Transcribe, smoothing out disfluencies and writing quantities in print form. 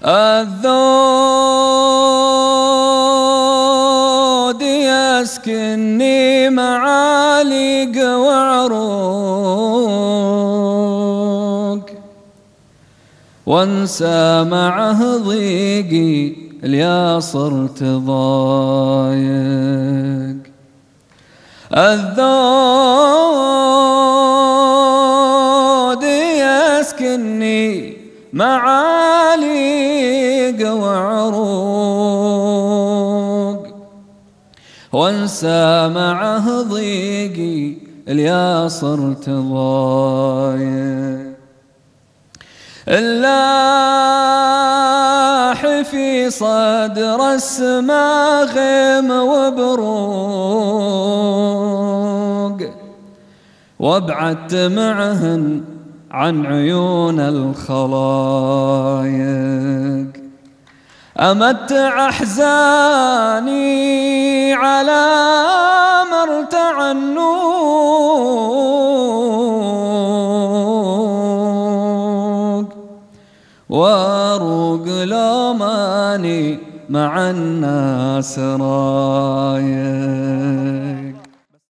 الذود يسكنني معالق وعروق، وانسى معه ضيقي اليا صرت ضايق. الذود يسكنني معالق وعروق، وانسى معه ضيقي اليا صرت ضايق. اللاح في صدر السما غيم وبروق، وابعدت معهن عن عيون الخلايق. أمتع أحزاني على مرتع النوق، واروق لوماني مع الناس رايق.